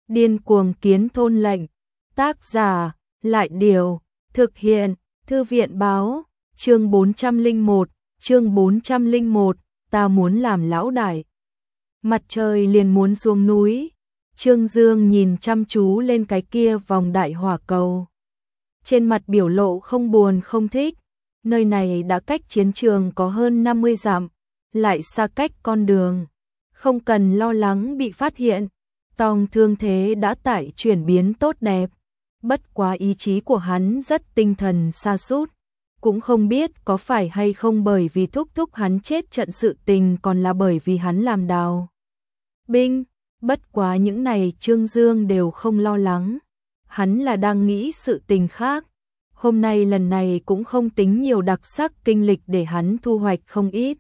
Điên cuồng kiến thôn lệnh. Tác giả, Lại Điều. Thực hiện, Thư viện Báo. Chương 401, ta muốn làm lão đại. Mặt trời liền muốn xuống núi. Trương Dương nhìn chăm chú lên cái kia vòng đại hỏa cầu. Trên mặt biểu lộ không buồn không thích. Nơi này đã cách chiến trường có hơn 50 dặm, lại xa cách con đường. Không cần lo lắng bị phát hiện. Tòng thương thế đã tại chuyển biến tốt đẹp. Bất quá ý chí của hắn rất tinh thần sa sút. Cũng không biết có phải hay không bởi vì thúc thúc hắn chết trận sự tình, còn là bởi vì hắn làm đào binh. Bất quá những này Trương Dương đều không lo lắng. Hắn là đang nghĩ sự tình khác. Hôm nay lần này cũng không tính nhiều đặc sắc kinh lịch để hắn thu hoạch không ít.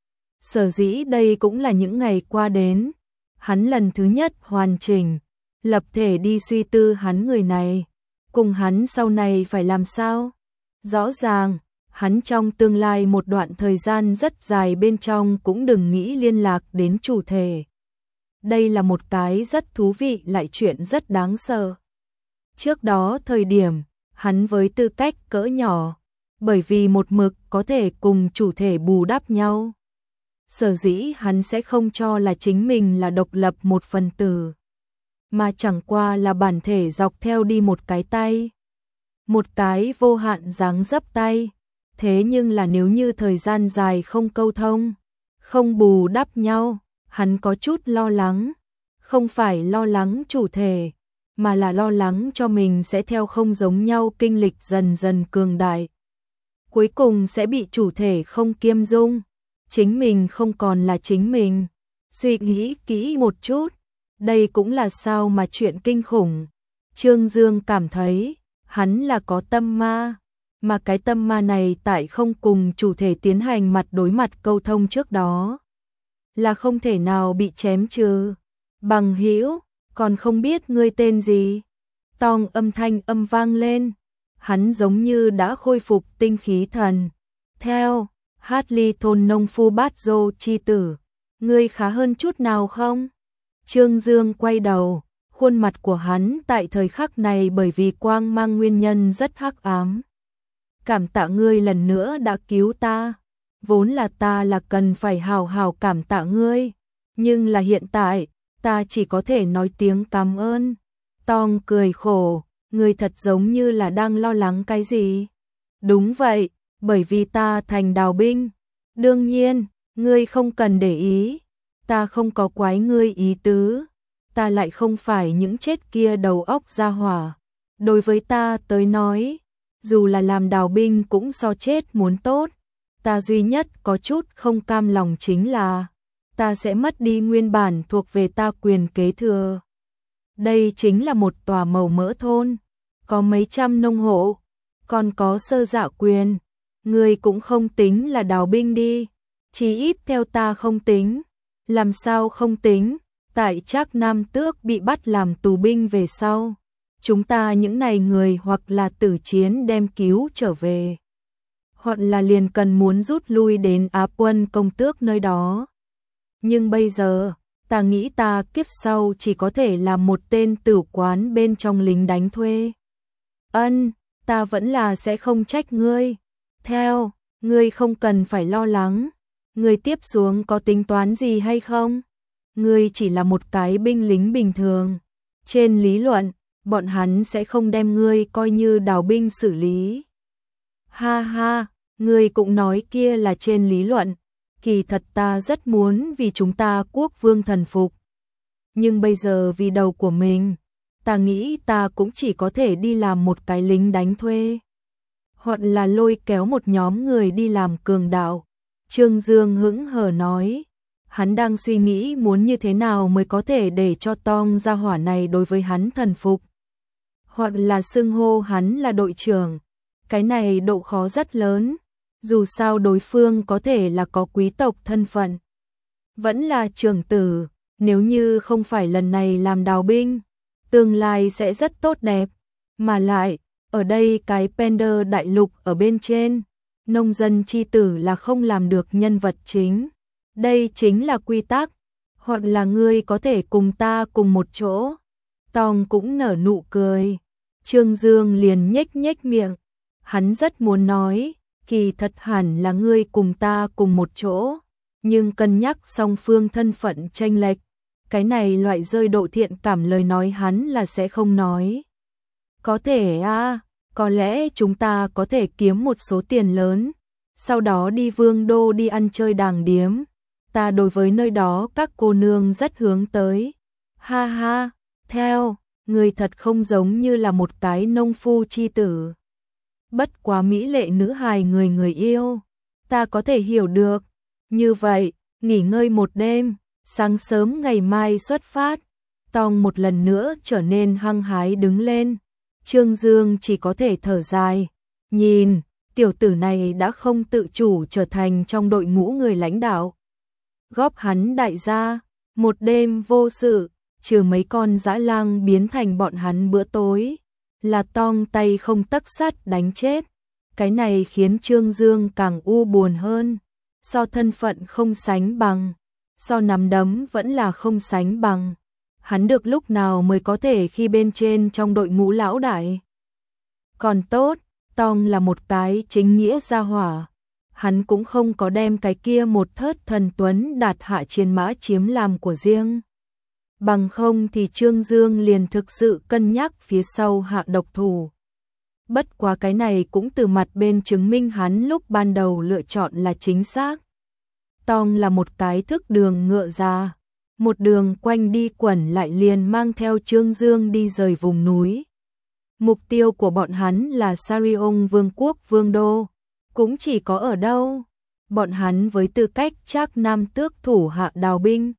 Sở dĩ đây cũng là những ngày qua đến. Hắn lần thứ nhất hoàn chỉnh, lập thể đi suy tư hắn người này. Cùng hắn sau này phải làm sao? Rõ ràng, hắn trong tương lai một đoạn thời gian rất dài bên trong cũng đừng nghĩ liên lạc đến chủ thể. Đây là một cái rất thú vị lại chuyện rất đáng sợ. Trước đó thời điểm, hắn với tư cách cỡ nhỏ, bởi vì một mực có thể cùng chủ thể bù đắp nhau. Sở dĩ hắn sẽ không cho là chính mình là độc lập một phần tử, mà chẳng qua là bản thể dọc theo đi một cái tay. Một cái vô hạn dáng dấp tay. Thế nhưng là nếu như thời gian dài không câu thông, không bù đắp nhau, hắn có chút lo lắng. Không phải lo lắng chủ thể, mà là lo lắng cho mình sẽ theo không giống nhau kinh lịch dần dần cường đại. Cuối cùng sẽ bị chủ thể không kiêm dung. Chính mình không còn là chính mình. Suy nghĩ kỹ một chút. Đây cũng là sao mà chuyện kinh khủng. Trương Dương cảm thấy hắn là có tâm ma, mà cái tâm ma này tại không cùng chủ thể tiến hành mặt đối mặt câu thông trước đó là không thể nào bị chém trừ. Bằng hữu, còn không biết ngươi tên gì? Tòng âm thanh âm vang lên. Hắn giống như đã khôi phục tinh khí thần. Theo, hát ly thôn nông phu bát dô chi tử. Ngươi khá hơn chút nào không? Trương Dương quay đầu. Khuôn mặt của hắn tại thời khắc này bởi vì quang mang nguyên nhân rất hắc ám. Cảm tạ ngươi lần nữa đã cứu ta. Vốn là ta là cần phải hào hào cảm tạ ngươi. Nhưng là hiện tại, ta chỉ có thể nói tiếng cảm ơn. Tòng cười khổ, ngươi thật giống như là đang lo lắng cái gì. Đúng vậy, bởi vì ta thành đào binh. Đương nhiên, ngươi không cần để ý. Ta không có quái ngươi ý tứ. Ta lại không phải những chết kia đầu óc ra hỏa. Đối với ta tới nói, dù là làm đào binh cũng so chết muốn tốt. Ta duy nhất có chút không cam lòng chính là ta sẽ mất đi nguyên bản thuộc về ta quyền kế thừa. Đây chính là một tòa màu mỡ thôn, có mấy trăm nông hộ, còn có sơ dạ quyền. Người cũng không tính là đào binh đi, chí ít theo ta không tính. Làm sao không tính? Tại Trác Nam Tước bị bắt làm tù binh về sau, chúng ta những này người hoặc là tử chiến đem cứu trở về, hoặc là liền cần muốn rút lui đến Á Quân công tước nơi đó. Nhưng bây giờ, ta nghĩ ta kiếp sau chỉ có thể là một tên tử quán bên trong lính đánh thuê. Ta vẫn là sẽ không trách ngươi. Theo, ngươi không cần phải lo lắng. Ngươi tiếp xuống có tính toán gì hay không? Ngươi chỉ là một cái binh lính bình thường. Trên lý luận, bọn hắn sẽ không đem ngươi coi như đào binh xử lý. Ha ha, ngươi cũng nói kia là trên lý luận. Kỳ thật ta rất muốn vì chúng ta quốc vương thần phục. Nhưng bây giờ vì đầu của mình, ta nghĩ ta cũng chỉ có thể đi làm một cái lính đánh thuê. Hoặc là lôi kéo một nhóm người đi làm cường đạo. Trương Dương hững hờ nói. Hắn đang suy nghĩ muốn như thế nào mới có thể để cho Tong gia hỏa này đối với hắn thần phục. Hoặc là xưng hô hắn là đội trưởng. Cái này độ khó rất lớn. Dù sao đối phương có thể là có quý tộc thân phận, vẫn là trưởng tử. Nếu như không phải lần này làm đào binh, tương lai sẽ rất tốt đẹp. Mà lại, ở đây cái Pender đại lục ở bên trên, nông dân chi tử là không làm được nhân vật chính. Đây chính là quy tắc. Hoặc là ngươi có thể cùng ta cùng một chỗ. Tong cũng nở nụ cười. Trương Dương liền nhếch nhếch miệng. Hắn rất muốn nói, kỳ thật hẳn là ngươi cùng ta cùng một chỗ, nhưng cân nhắc song phương thân phận chênh lệch, cái này loại rơi độ thiện cảm lời nói hắn là sẽ không nói. Có thể có lẽ chúng ta có thể kiếm một số tiền lớn, sau đó đi Vương Đô đi ăn chơi đàng điếm. Ta đối với nơi đó các cô nương rất hướng tới. Ha ha, theo, người thật không giống như là một cái nông phu chi tử. Bất quá mỹ lệ nữ hài người người yêu, ta có thể hiểu được. Như vậy, nghỉ ngơi một đêm, sáng sớm ngày mai xuất phát. Tong một lần nữa trở nên hăng hái đứng lên. Trương Dương chỉ có thể thở dài. Nhìn, tiểu tử này đã không tự chủ trở thành trong đội ngũ người lãnh đạo. Góp hắn đại gia, một đêm vô sự, trừ mấy con dã lang biến thành bọn hắn bữa tối, là Tong tay không tấc sắt đánh chết. Cái này khiến Trương Dương càng u buồn hơn. So thân phận không sánh bằng, so nắm đấm vẫn là không sánh bằng. Hắn được lúc nào mới có thể khi bên trên trong đội ngũ lão đại. Còn tốt, Tong là một cái chính nghĩa gia hỏa. Hắn cũng không có đem cái kia một thớt thần tuấn đạt hạ chiến mã chiếm làm của riêng. Bằng không thì Trương Dương liền thực sự cân nhắc phía sau hạ độc thủ. Bất quá cái này cũng từ mặt bên chứng minh hắn lúc ban đầu lựa chọn là chính xác. Tong là một cái thức đường ngựa già, một đường quanh đi quẩn lại liền mang theo Trương Dương đi rời vùng núi. Mục tiêu của bọn hắn là Sarion Vương quốc Vương Đô, cũng chỉ có ở đâu. Bọn hắn với tư cách Trác Nam tước thủ hạ đào binh,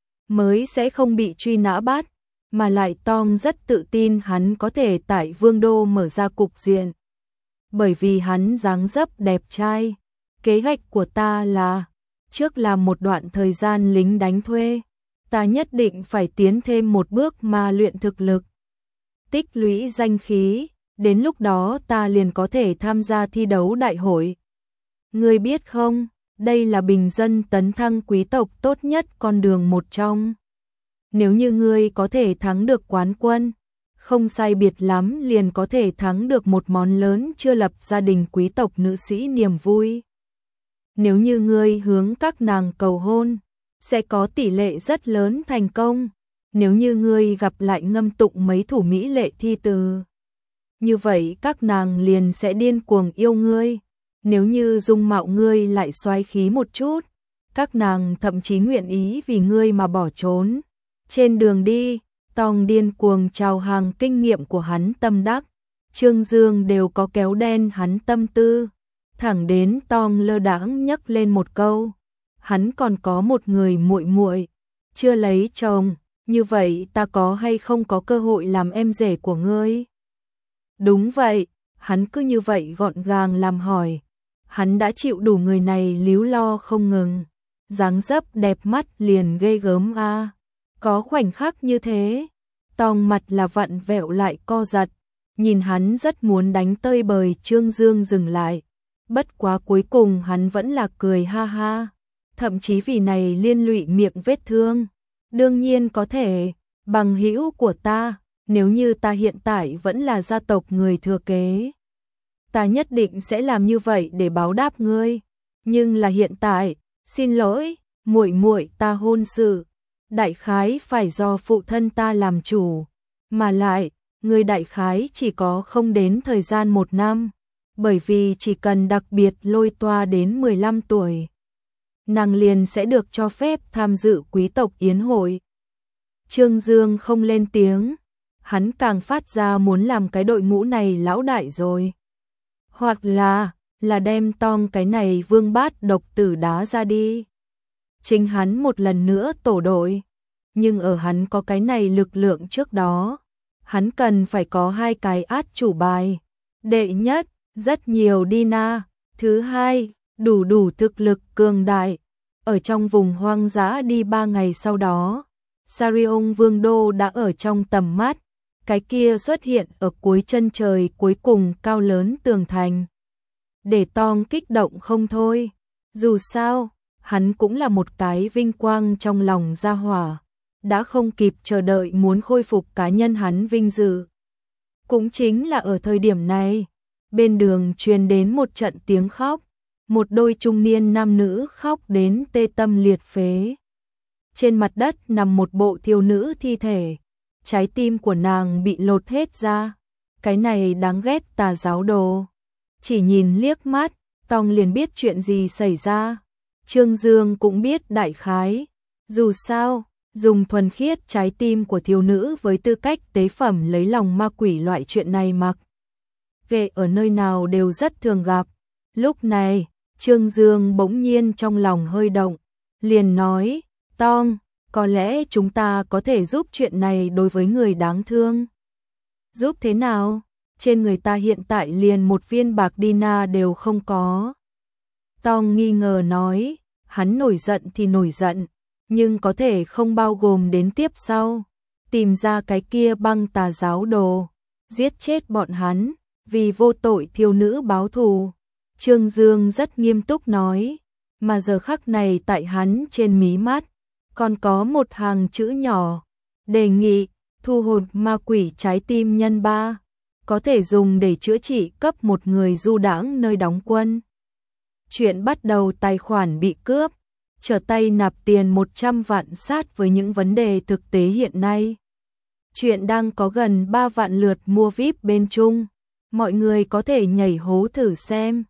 mới sẽ không bị truy nã bắt, mà lại Tong rất tự tin hắn có thể tại Vương Đô mở ra cục diện. Bởi vì hắn dáng dấp đẹp trai, kế hoạch của ta là, trước làm một đoạn thời gian lính đánh thuê, ta nhất định phải tiến thêm một bước mà luyện thực lực. Tích lũy danh khí, đến lúc đó ta liền có thể tham gia thi đấu đại hội. Ngươi biết không, đây là bình dân tấn thăng quý tộc tốt nhất con đường một trong. Nếu như ngươi có thể thắng được quán quân, không sai biệt lắm liền có thể thắng được một món lớn chưa lập gia đình quý tộc nữ sĩ niềm vui. Nếu như ngươi hướng các nàng cầu hôn, sẽ có tỷ lệ rất lớn thành công. Nếu như ngươi gặp lại ngâm tụng mấy thủ mỹ lệ thi từ, như vậy các nàng liền sẽ điên cuồng yêu ngươi. Nếu như dung mạo ngươi lại xoái khí một chút, các nàng thậm chí nguyện ý vì ngươi mà bỏ trốn. Trên đường đi, Tong điên cuồng chào hàng kinh nghiệm của hắn tâm đắc. Trương Dương đều có kéo đen hắn tâm tư. Thẳng đến Tong lơ đãng nhấc lên một câu, hắn còn có một người muội muội, chưa lấy chồng, như vậy ta có hay không có cơ hội làm em rể của ngươi? Đúng vậy, hắn cứ như vậy gọn gàng làm hỏi. Hắn đã chịu đủ người này líu lo không ngừng. Dáng dấp đẹp mắt liền ghê gớm a. Có khoảnh khắc như thế, Tong mặt là vặn vẹo lại co giật, nhìn hắn rất muốn đánh tơi bời Trương Dương dừng lại. Bất quá cuối cùng hắn vẫn là cười ha ha, thậm chí vì này liên lụy miệng vết thương. Đương nhiên có thể, bằng hữu của ta, nếu như ta hiện tại vẫn là gia tộc người thừa kế, ta nhất định sẽ làm như vậy để báo đáp ngươi. Nhưng là hiện tại, xin lỗi, muội muội ta hôn sự, đại khái phải do phụ thân ta làm chủ, mà lại, ngươi đại khái chỉ có không đến thời gian 1 năm, bởi vì chỉ cần đặc biệt lôi toa đến 15 tuổi, nàng liền sẽ được cho phép tham dự quý tộc yến hội. Trương Dương không lên tiếng, hắn càng phát ra muốn làm cái đội ngũ này lão đại rồi. Hoặc là đem Tong cái này vương bát độc tử đá ra đi. Chính hắn một lần nữa tổ đội. Nhưng ở hắn có cái này lực lượng trước đó, hắn cần phải có 2 cái át chủ bài. Đệ nhất, rất nhiều Dina. Thứ hai, đủ thực lực cường đại. Ở trong vùng hoang dã đi 3 ngày sau đó, Sarion Vương Đô đã ở trong tầm mắt. Cái kia xuất hiện ở cuối chân trời cuối cùng cao lớn tường thành. Để Tong kích động không thôi. Dù sao, hắn cũng là một cái vinh quang trong lòng gia hỏa. đã không kịp chờ đợi muốn khôi phục cá nhân hắn vinh dự. Cũng chính là ở thời điểm này, bên đường truyền đến một trận tiếng khóc, một đôi trung niên nam nữ khóc đến tê tâm liệt phế. Trên mặt đất nằm một bộ thiếu nữ thi thể, trái tim của nàng bị lột hết ra. Cái này đáng ghét tà giáo đồ. Chỉ nhìn liếc mắt, Tong liền biết chuyện gì xảy ra. Trương Dương cũng biết đại khái. Dù sao, dùng thuần khiết trái tim của thiếu nữ với tư cách tế phẩm lấy lòng ma quỷ loại chuyện này mặc kệ ở nơi nào đều rất thường gặp. Lúc này, Trương Dương bỗng nhiên trong lòng hơi động, liền nói, Tong, có lẽ chúng ta có thể giúp chuyện này đối với người đáng thương. Giúp thế nào? Trên người ta hiện tại liền một viên bạc Dina đều không có. Tong nghi ngờ nói, hắn nổi giận thì nổi giận, nhưng có thể không bao gồm đến tiếp sau, tìm ra cái kia băng tà giáo đồ, giết chết bọn hắn, vì vô tội thiếu nữ báo thù. Trương Dương rất nghiêm túc nói, mà giờ khắc này tại hắn trên mí mắt, còn có một hàng chữ nhỏ, đề nghị, thu hồi ma quỷ trái tim nhân 3, có thể dùng để chữa trị cấp một người du đãng nơi đóng quân. Chuyện bắt đầu tài khoản bị cướp, trở tay nạp tiền 100 vạn sát với những vấn đề thực tế hiện nay. Chuyện đang có gần 3 vạn lượt mua VIP bên Trung, mọi người có thể nhảy hố thử xem.